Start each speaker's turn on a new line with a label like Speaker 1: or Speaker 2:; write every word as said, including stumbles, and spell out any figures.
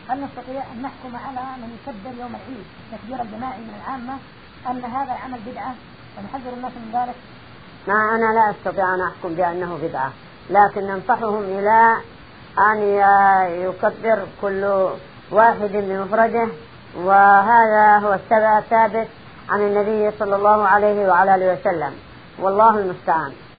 Speaker 1: هل نستطيع أن نحكم على من يكبر يوم العيد تكبير الجماعي من العامة أن هذا العمل بدعة ونحذر الناس من ذلك؟
Speaker 2: ما أنا لا أستطيع أن أحكم بأنه بدعة، لكن ننصحهم إلى أن يكبر كل واحد بمفرده، وهذا هو الثابت عن النبي صلى الله عليه وعلى آله وسلم، والله المستعان.